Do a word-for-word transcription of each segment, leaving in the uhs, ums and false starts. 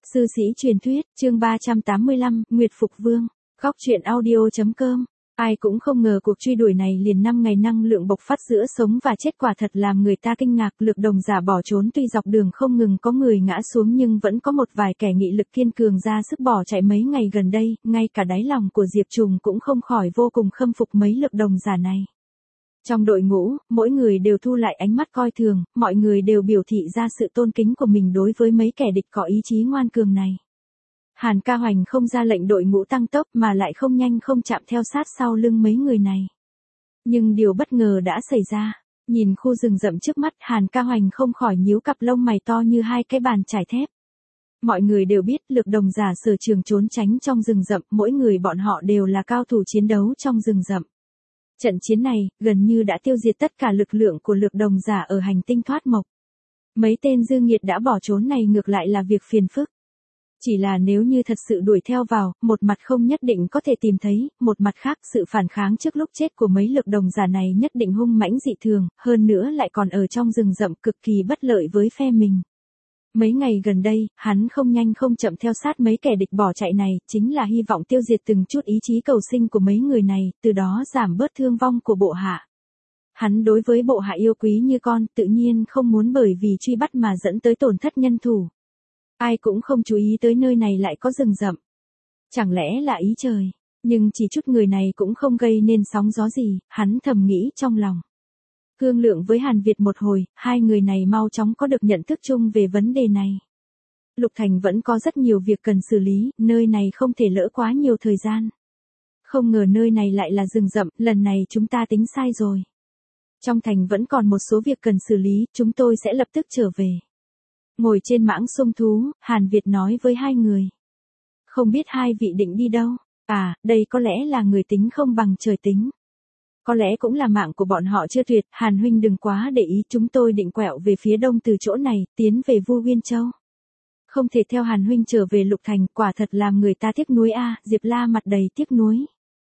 Sư sĩ truyền thuyết, chương ba trăm tám mươi lăm, Nguyệt Phục Vương. Góc truyện audio.com. Ai cũng không ngờ cuộc truy đuổi này liền năm ngày năng lượng bộc phát giữa sống và chết, quả thật làm người ta kinh ngạc. Lực đồng giả bỏ trốn, tuy dọc đường không ngừng có người ngã xuống nhưng vẫn có một vài kẻ nghị lực kiên cường ra sức bỏ chạy. Mấy ngày gần đây, ngay cả đáy lòng của Diệp Trùng cũng không khỏi vô cùng khâm phục mấy lực đồng giả này. Trong đội ngũ, mỗi người đều thu lại ánh mắt coi thường, mọi người đều biểu thị ra sự tôn kính của mình đối với mấy kẻ địch có ý chí ngoan cường này. Hàn Ca Hoành không ra lệnh đội ngũ tăng tốc mà lại không nhanh không chậm theo sát sau lưng mấy người này. Nhưng điều bất ngờ đã xảy ra. Nhìn khu rừng rậm trước mắt, Hàn Ca Hoành không khỏi nhíu cặp lông mày to như hai cái bàn chải thép. Mọi người đều biết lực đồng giả sở trường trốn tránh trong rừng rậm, mỗi người bọn họ đều là cao thủ chiến đấu trong rừng rậm. Trận chiến này, gần như đã tiêu diệt tất cả lực lượng của lực đồng giả ở hành tinh thoát mộc. Mấy tên dư nghiệt đã bỏ trốn này ngược lại là việc phiền phức. Chỉ là nếu như thật sự đuổi theo vào, một mặt không nhất định có thể tìm thấy, một mặt khác sự phản kháng trước lúc chết của mấy lực đồng giả này nhất định hung mãnh dị thường, hơn nữa lại còn ở trong rừng rậm cực kỳ bất lợi với phe mình. Mấy ngày gần đây, hắn không nhanh không chậm theo sát mấy kẻ địch bỏ chạy này, chính là hy vọng tiêu diệt từng chút ý chí cầu sinh của mấy người này, từ đó giảm bớt thương vong của bộ hạ. Hắn đối với bộ hạ yêu quý như con, tự nhiên không muốn bởi vì truy bắt mà dẫn tới tổn thất nhân thủ. Ai cũng không chú ý tới nơi này lại có rừng rậm. Chẳng lẽ là ý trời, nhưng chỉ chút người này cũng không gây nên sóng gió gì, hắn thầm nghĩ trong lòng. Thương lượng với Hàn Việt một hồi, hai người này mau chóng có được nhận thức chung về vấn đề này. Lục Thành vẫn có rất nhiều việc cần xử lý, nơi này không thể lỡ quá nhiều thời gian. Không ngờ nơi này lại là rừng rậm, lần này chúng ta tính sai rồi. Trong thành vẫn còn một số việc cần xử lý, chúng tôi sẽ lập tức trở về. Ngồi trên mãng sông thú, Hàn Việt nói với hai người. Không biết hai vị định đi đâu? À, đây có lẽ là người tính không bằng trời tính. Có lẽ cũng là mạng của bọn họ chưa tuyệt, Hàn huynh đừng quá để ý, chúng tôi định quẹo về phía đông từ chỗ này, tiến về Vu Uyên Châu. Không thể theo Hàn huynh trở về Lục Thành, quả thật làm người ta tiếc nuối a. Diệp La mặt đầy tiếc nuối.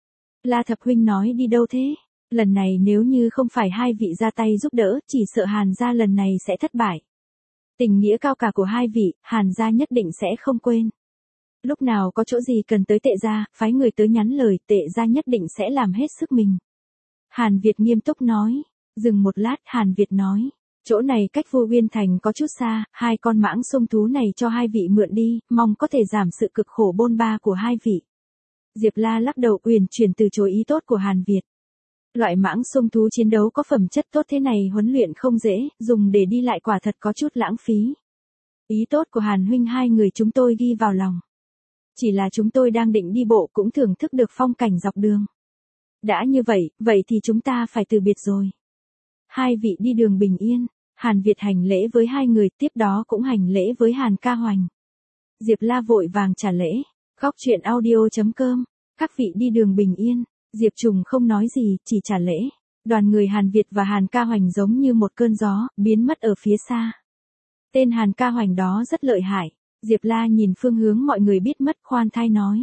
La Thập huynh nói đi đâu thế? Lần này nếu như không phải hai vị ra tay giúp đỡ, chỉ sợ Hàn gia lần này sẽ thất bại. Tình nghĩa cao cả của hai vị, Hàn gia nhất định sẽ không quên. Lúc nào có chỗ gì cần tới Tệ gia, phái người tới nhắn lời, Tệ gia nhất định sẽ làm hết sức mình. Hàn Việt nghiêm túc nói. Dừng một lát, Hàn Việt nói. Chỗ này cách Vu Uyên Thành có chút xa, hai con mãng sông thú này cho hai vị mượn đi, mong có thể giảm sự cực khổ bôn ba của hai vị. Diệp La lắc đầu uyển chuyển từ chối ý tốt của Hàn Việt. Loại mãng sông thú chiến đấu có phẩm chất tốt thế này huấn luyện không dễ, dùng để đi lại quả thật có chút lãng phí. Ý tốt của Hàn huynh hai người chúng tôi ghi vào lòng. Chỉ là chúng tôi đang định đi bộ cũng thưởng thức được phong cảnh dọc đường. Đã như vậy, vậy thì chúng ta phải từ biệt rồi. Hai vị đi đường bình yên. Hàn Việt hành lễ với hai người, tiếp đó cũng hành lễ với Hàn Ca Hoành. Diệp La vội vàng trả lễ. Góc truyện audio.com. Các vị đi đường bình yên. Diệp Trùng không nói gì, chỉ trả lễ. Đoàn người Hàn Việt và Hàn Ca Hoành giống như một cơn gió, biến mất ở phía xa. Tên Hàn Ca Hoành đó rất lợi hại. Diệp La nhìn phương hướng mọi người biết mất, khoan thai nói.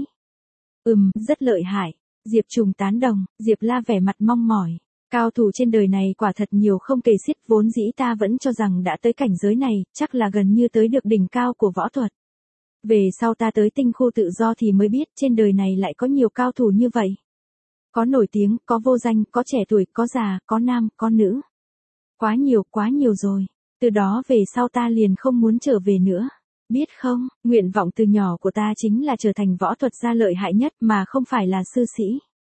Ừm, rất lợi hại. Diệp Trùng tán đồng, Diệp La vẻ mặt mong mỏi. Cao thủ trên đời này quả thật nhiều không kể xiết, vốn dĩ ta vẫn cho rằng đã tới cảnh giới này, chắc là gần như tới được đỉnh cao của võ thuật. Về sau ta tới tinh khu tự do thì mới biết trên đời này lại có nhiều cao thủ như vậy. Có nổi tiếng, có vô danh, có trẻ tuổi, có già, có nam, có nữ. Quá nhiều, quá nhiều rồi. Từ đó về sau ta liền không muốn trở về nữa. Biết không, nguyện vọng từ nhỏ của ta chính là trở thành võ thuật gia lợi hại nhất mà không phải là sư sĩ.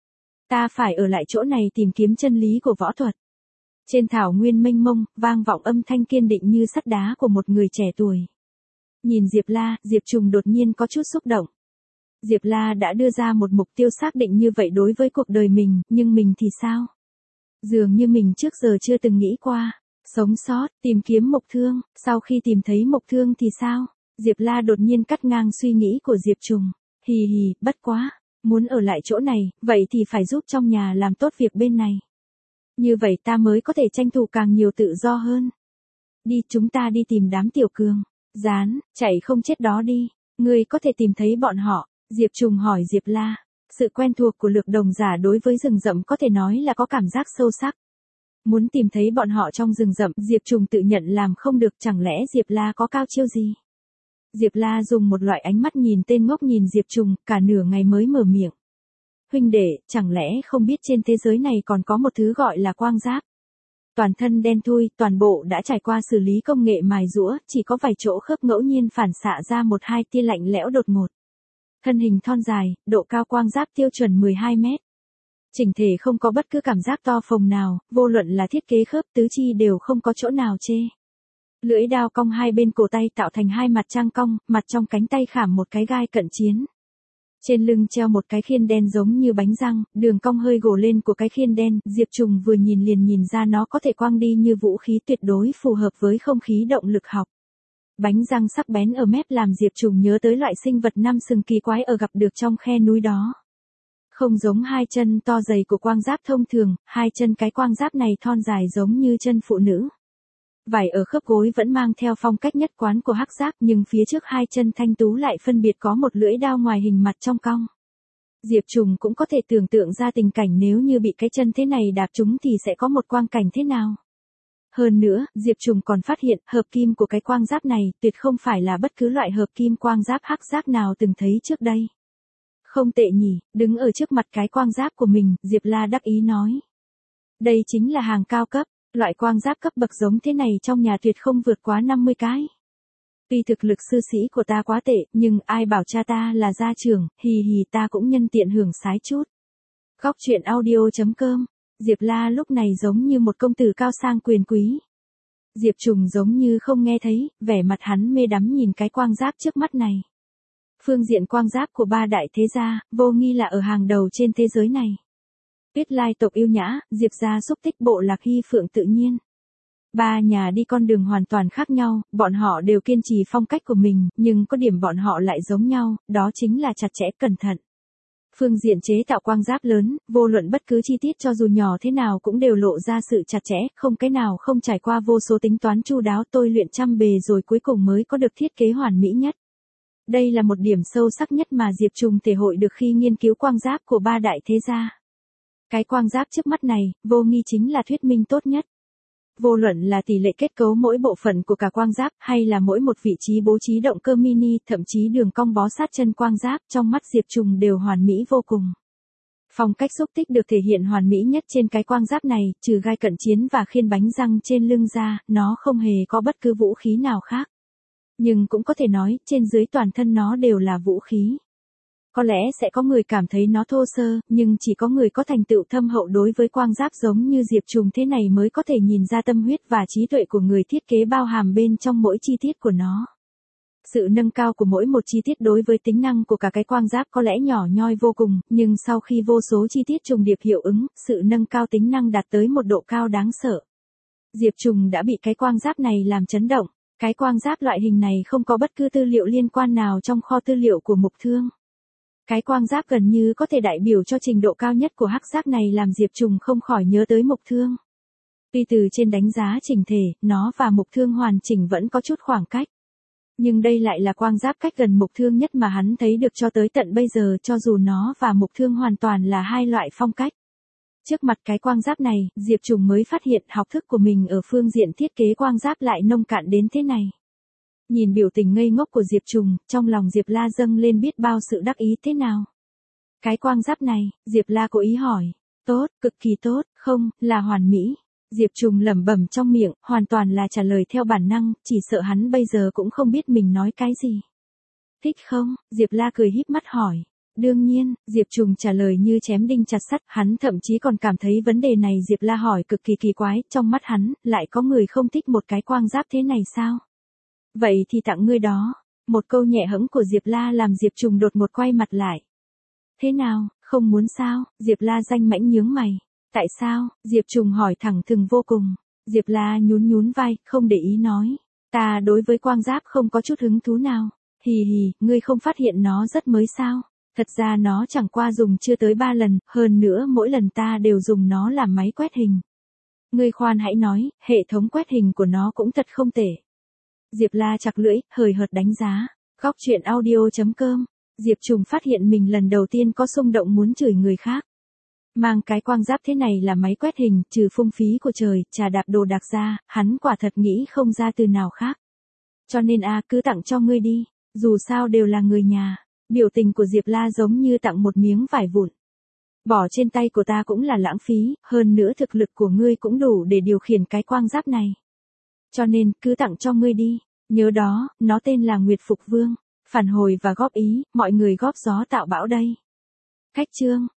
Ta phải ở lại chỗ này tìm kiếm chân lý của võ thuật. Trên thảo nguyên mênh mông, vang vọng âm thanh kiên định như sắt đá của một người trẻ tuổi. Nhìn Diệp La, Diệp Trùng đột nhiên có chút xúc động. Diệp La đã đưa ra một mục tiêu xác định như vậy đối với cuộc đời mình, nhưng mình thì sao? Dường như mình trước giờ chưa từng nghĩ qua. Sống sót, tìm kiếm mộc thương, sau khi tìm thấy mộc thương thì sao? Diệp La đột nhiên cắt ngang suy nghĩ của Diệp Trùng. Hì hì, bất quá. Muốn ở lại chỗ này, vậy thì phải giúp trong nhà làm tốt việc bên này. Như vậy ta mới có thể tranh thủ càng nhiều tự do hơn. Đi, chúng ta đi tìm đám tiểu cường. Dán, chạy không chết đó đi. Ngươi có thể tìm thấy bọn họ. Diệp Trùng hỏi Diệp La. Sự quen thuộc của lực đồng giả đối với rừng rậm có thể nói là có cảm giác sâu sắc. Muốn tìm thấy bọn họ trong rừng rậm, Diệp Trùng tự nhận làm không được, chẳng lẽ Diệp La có cao chiêu gì? Diệp La dùng một loại ánh mắt nhìn tên ngốc nhìn Diệp Trùng, cả nửa ngày mới mở miệng. Huynh đệ, chẳng lẽ không biết trên thế giới này còn có một thứ gọi là quang giáp? Toàn thân đen thui, toàn bộ đã trải qua xử lý công nghệ mài rũa, chỉ có vài chỗ khớp ngẫu nhiên phản xạ ra một hai tia lạnh lẽo đột ngột. Thân hình thon dài, độ cao quang giáp tiêu chuẩn mười hai mét. Chỉnh thể không có bất cứ cảm giác to phồng nào, vô luận là thiết kế khớp tứ chi đều không có chỗ nào chê. Lưỡi đao cong hai bên cổ tay tạo thành hai mặt trang cong, mặt trong cánh tay khảm một cái gai cận chiến. Trên lưng treo một cái khiên đen giống như bánh răng, đường cong hơi gồ lên của cái khiên đen, Diệp Trùng vừa nhìn liền nhìn ra nó có thể quang đi như vũ khí tuyệt đối phù hợp với không khí động lực học. Bánh răng sắc bén ở mép làm Diệp Trùng nhớ tới loại sinh vật năm sừng kỳ quái ở gặp được trong khe núi đó. Không giống hai chân to dày của quang giáp thông thường, hai chân cái quang giáp này thon dài giống như chân phụ nữ. Vải ở khớp gối vẫn mang theo phong cách nhất quán của hắc giáp nhưng phía trước hai chân thanh tú lại phân biệt có một lưỡi đao ngoài hình mặt trong cong. Diệp Trùng cũng có thể tưởng tượng ra tình cảnh nếu như bị cái chân thế này đạp trúng thì sẽ có một quang cảnh thế nào. Hơn nữa, Diệp Trùng còn phát hiện hợp kim của cái quang giáp này tuyệt không phải là bất cứ loại hợp kim quang giáp hắc giáp nào từng thấy trước đây. Không tệ nhỉ, đứng ở trước mặt cái quang giáp của mình, Diệp La đắc ý nói. Đây chính là hàng cao cấp. Loại quang giáp cấp bậc giống thế này trong nhà tuyệt không vượt quá năm mươi cái. Tuy thực lực sư sĩ của ta quá tệ, nhưng ai bảo cha ta là gia trưởng, hì hì ta cũng nhân tiện hưởng sái chút. Góc truyện audio chấm com, Diệp La lúc này giống như một công tử cao sang quyền quý. Diệp Trùng giống như không nghe thấy, vẻ mặt hắn mê đắm nhìn cái quang giáp trước mắt này. Phương diện quang giáp của ba đại thế gia, vô nghi là ở hàng đầu trên thế giới này. Tuyết Lai tộc yêu nhã, Diệp gia xúc tích bộ lạc Hy Phượng tự nhiên. Ba nhà đi con đường hoàn toàn khác nhau, bọn họ đều kiên trì phong cách của mình, nhưng có điểm bọn họ lại giống nhau, đó chính là chặt chẽ cẩn thận. Phương diện chế tạo quang giáp lớn, vô luận bất cứ chi tiết cho dù nhỏ thế nào cũng đều lộ ra sự chặt chẽ, không cái nào không trải qua vô số tính toán chu đáo tôi luyện trăm bề rồi cuối cùng mới có được thiết kế hoàn mỹ nhất. Đây là một điểm sâu sắc nhất mà Diệp Trùng thể hội được khi nghiên cứu quang giáp của ba đại thế gia. Cái quang giáp trước mắt này, vô nghi chính là thuyết minh tốt nhất. Vô luận là tỷ lệ kết cấu mỗi bộ phận của cả quang giáp hay là mỗi một vị trí bố trí động cơ mini, thậm chí đường cong bó sát chân quang giáp trong mắt Diệp Trùng đều hoàn mỹ vô cùng. Phong cách xúc tích được thể hiện hoàn mỹ nhất trên cái quang giáp này, trừ gai cận chiến và khiên bánh răng trên lưng ra, nó không hề có bất cứ vũ khí nào khác. Nhưng cũng có thể nói, trên dưới toàn thân nó đều là vũ khí. Có lẽ sẽ có người cảm thấy nó thô sơ, nhưng chỉ có người có thành tựu thâm hậu đối với quang giáp giống như Diệp Trùng thế này mới có thể nhìn ra tâm huyết và trí tuệ của người thiết kế bao hàm bên trong mỗi chi tiết của nó. Sự nâng cao của mỗi một chi tiết đối với tính năng của cả cái quang giáp có lẽ nhỏ nhoi vô cùng, nhưng sau khi vô số chi tiết trùng điệp hiệu ứng, sự nâng cao tính năng đạt tới một độ cao đáng sợ. Diệp Trùng đã bị cái quang giáp này làm chấn động. Cái quang giáp loại hình này không có bất cứ tư liệu liên quan nào trong kho tư liệu của Mục Thương. Cái quang giáp gần như có thể đại biểu cho trình độ cao nhất của hắc giáp này làm Diệp Trùng không khỏi nhớ tới Mục Thương. Tuy từ trên đánh giá chỉnh thể, nó và Mục Thương hoàn chỉnh vẫn có chút khoảng cách. Nhưng đây lại là quang giáp cách gần Mục Thương nhất mà hắn thấy được cho tới tận bây giờ, cho dù nó và Mục Thương hoàn toàn là hai loại phong cách. Trước mặt cái quang giáp này, Diệp Trùng mới phát hiện học thức của mình ở phương diện thiết kế quang giáp lại nông cạn đến thế này. Nhìn biểu tình ngây ngốc của Diệp Trùng, trong lòng Diệp La dâng lên biết bao sự đắc ý thế nào. Cái quang giáp này, Diệp La cố ý hỏi. Tốt, cực kỳ tốt, không, là hoàn mỹ. Diệp Trùng lẩm bẩm trong miệng, hoàn toàn là trả lời theo bản năng, chỉ sợ hắn bây giờ cũng không biết mình nói cái gì. Thích không? Diệp La cười híp mắt hỏi. Đương nhiên, Diệp Trùng trả lời như chém đinh chặt sắt, hắn thậm chí còn cảm thấy vấn đề này Diệp La hỏi cực kỳ kỳ quái, trong mắt hắn, lại có người không thích một cái quang giáp thế này sao? Vậy thì tặng ngươi đó. Một câu nhẹ hẫng của Diệp La làm Diệp Trùng đột ngột quay mặt lại. Thế nào, không muốn sao? Diệp La danh mãnh nhướng mày. Tại sao? Diệp Trùng hỏi thẳng thừng vô cùng. Diệp La nhún nhún vai, không để ý nói. Ta đối với quang giáp không có chút hứng thú nào. Hì hì, ngươi không phát hiện nó rất mới sao? Thật ra nó chẳng qua dùng chưa tới ba lần, hơn nữa mỗi lần ta đều dùng nó làm máy quét hình. Ngươi khoan hãy nói, hệ thống quét hình của nó cũng thật không tệ. Diệp La chặt lưỡi, hời hợt đánh giá. Góc truyện audio chấm com, Diệp Trùng phát hiện mình lần đầu tiên có xung động muốn chửi người khác. Mang cái quang giáp thế này là máy quét hình, trừ phung phí của trời, trà đạp đồ đạc ra, hắn quả thật nghĩ không ra từ nào khác. Cho nên a cứ tặng cho ngươi đi. Dù sao đều là người nhà. Biểu tình của Diệp La giống như tặng một miếng vải vụn. Bỏ trên tay của ta cũng là lãng phí, hơn nữa thực lực của ngươi cũng đủ để điều khiển cái quang giáp này. Cho nên, cứ tặng cho ngươi đi. Nhớ đó, nó tên là Nguyệt Phục Vương. Phản hồi và góp ý, mọi người góp gió tạo bão đây. Khách chương.